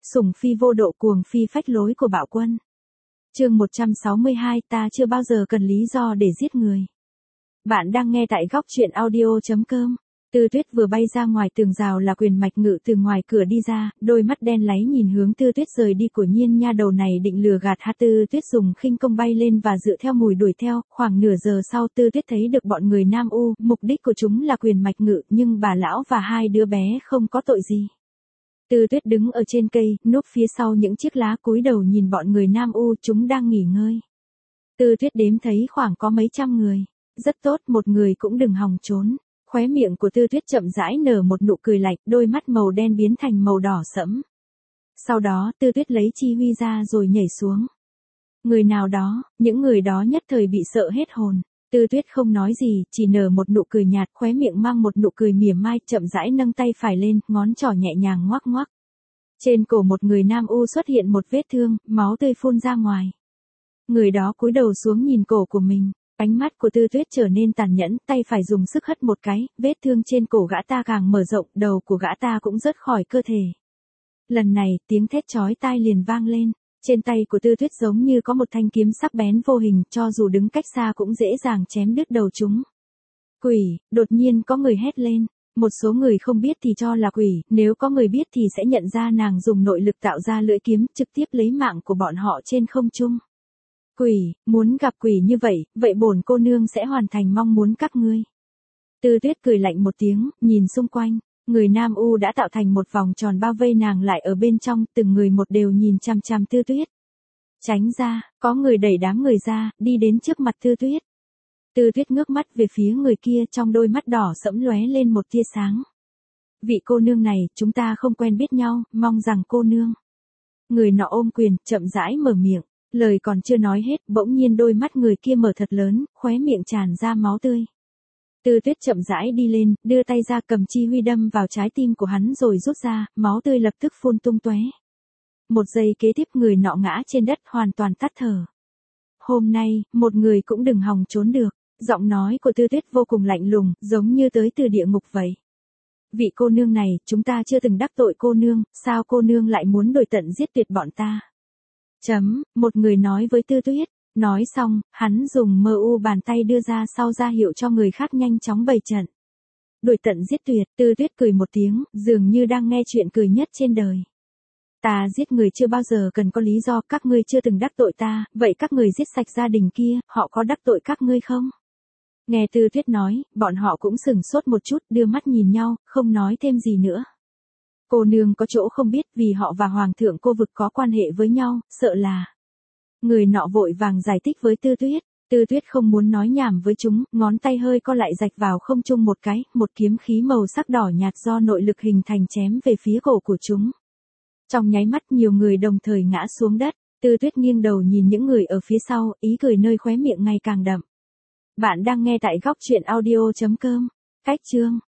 sủng phi vô độ cuồng phi phách lối của bạo quân. Chương 162, ta chưa bao giờ cần lý do để giết người. Bạn đang nghe tại góc truyện audio.com. Tư Tuyết vừa bay ra ngoài tường rào là Quyền Mạch Ngự từ ngoài cửa đi ra, đôi mắt đen láy nhìn hướng Tư Tuyết rời đi của Nhiên nha đầu này định lừa gạt ha. Tư Tuyết dùng khinh công bay lên và dựa theo mùi đuổi theo, khoảng nửa giờ sau Tư Tuyết thấy được bọn người Nam U, mục đích của chúng là Quyền Mạch Ngự, nhưng bà lão và hai đứa bé không có tội gì. Tư Tuyết đứng ở trên cây, núp phía sau những chiếc lá cúi đầu nhìn bọn người Nam U, chúng đang nghỉ ngơi. Tư Tuyết đếm thấy khoảng có mấy trăm người. Rất tốt, một người cũng đừng hòng trốn. Khóe miệng của Tư Tuyết chậm rãi nở một nụ cười lạnh, đôi mắt màu đen biến thành màu đỏ sẫm. Sau đó Tư Tuyết lấy chi huy ra rồi nhảy xuống. Người nào đó, những người đó nhất thời bị sợ hết hồn. Tư Tuyết không nói gì, chỉ nở một nụ cười nhạt, khóe miệng mang một nụ cười mỉa mai, chậm rãi nâng tay phải lên, ngón trỏ nhẹ nhàng ngoắc ngoắc. Trên cổ một người Nam U xuất hiện một vết thương, máu tươi phun ra ngoài. Người đó cúi đầu xuống nhìn cổ của mình. Ánh mắt của Tư Tuyết trở nên tàn nhẫn, tay phải dùng sức hất một cái, vết thương trên cổ gã ta càng mở rộng, đầu của gã ta cũng rớt khỏi cơ thể. Lần này, tiếng thét chói tai liền vang lên, trên tay của Tư Tuyết giống như có một thanh kiếm sắc bén vô hình, cho dù đứng cách xa cũng dễ dàng chém đứt đầu chúng. Quỷ, đột nhiên có người hét lên, một số người không biết thì cho là quỷ, nếu có người biết thì sẽ nhận ra nàng dùng nội lực tạo ra lưỡi kiếm, trực tiếp lấy mạng của bọn họ trên không trung. Quỷ, muốn gặp quỷ như vậy bổn cô nương sẽ hoàn thành mong muốn các ngươi. Tư Tuyết cười lạnh một tiếng, nhìn xung quanh, người Nam U đã tạo thành một vòng tròn bao vây nàng lại ở bên trong, từng người một đều nhìn chằm chằm Tư Tuyết. Tránh ra, có người đẩy đám người ra, đi đến trước mặt Tư Tuyết. Tư Tuyết ngước mắt về phía người kia, trong đôi mắt đỏ sẫm lóe lên một tia sáng. Vị cô nương này, chúng ta không quen biết nhau, mong rằng cô nương. Người nọ ôm quyền, chậm rãi mở miệng. Lời còn chưa nói hết, bỗng nhiên đôi mắt người kia mở thật lớn, khóe miệng tràn ra máu tươi. Tư Tuyết chậm rãi đi lên, đưa tay ra cầm chi huy đâm vào trái tim của hắn rồi rút ra, máu tươi lập tức phun tung tóe. Một giây kế tiếp người nọ ngã trên đất hoàn toàn tắt thở. Hôm nay, một người cũng đừng hòng trốn được. Giọng nói của Tư Tuyết vô cùng lạnh lùng, giống như tới từ địa ngục vậy. Vị cô nương này, chúng ta chưa từng đắc tội cô nương, sao cô nương lại muốn đuổi tận giết tuyệt bọn ta? Một người nói với Tư Tuyết. Nói xong, hắn dùng bàn tay đưa ra sau ra hiệu cho người khác nhanh chóng bày trận. Đuổi tận giết tuyệt, Tư Tuyết cười một tiếng, dường như đang nghe chuyện cười nhất trên đời. Ta giết người chưa bao giờ cần có lý do, các ngươi chưa từng đắc tội ta, vậy các người giết sạch gia đình kia, họ có đắc tội các ngươi không? Nghe Tư Tuyết nói, bọn họ cũng sửng sốt một chút, đưa mắt nhìn nhau, không nói thêm gì nữa. Cô nương có chỗ không biết, vì họ và Hoàng thượng Cô Vực có quan hệ với nhau, sợ là... Người nọ vội vàng giải thích với Tư Tuyết. Tư Tuyết không muốn nói nhảm với chúng, ngón tay hơi co lại rạch vào không trung một cái, một kiếm khí màu sắc đỏ nhạt do nội lực hình thành chém về phía cổ của chúng. Trong nháy mắt nhiều người đồng thời ngã xuống đất, Tư Tuyết nghiêng đầu nhìn những người ở phía sau, ý cười nơi khóe miệng ngày càng đậm. Bạn đang nghe tại góc truyện audio.com. Cách chương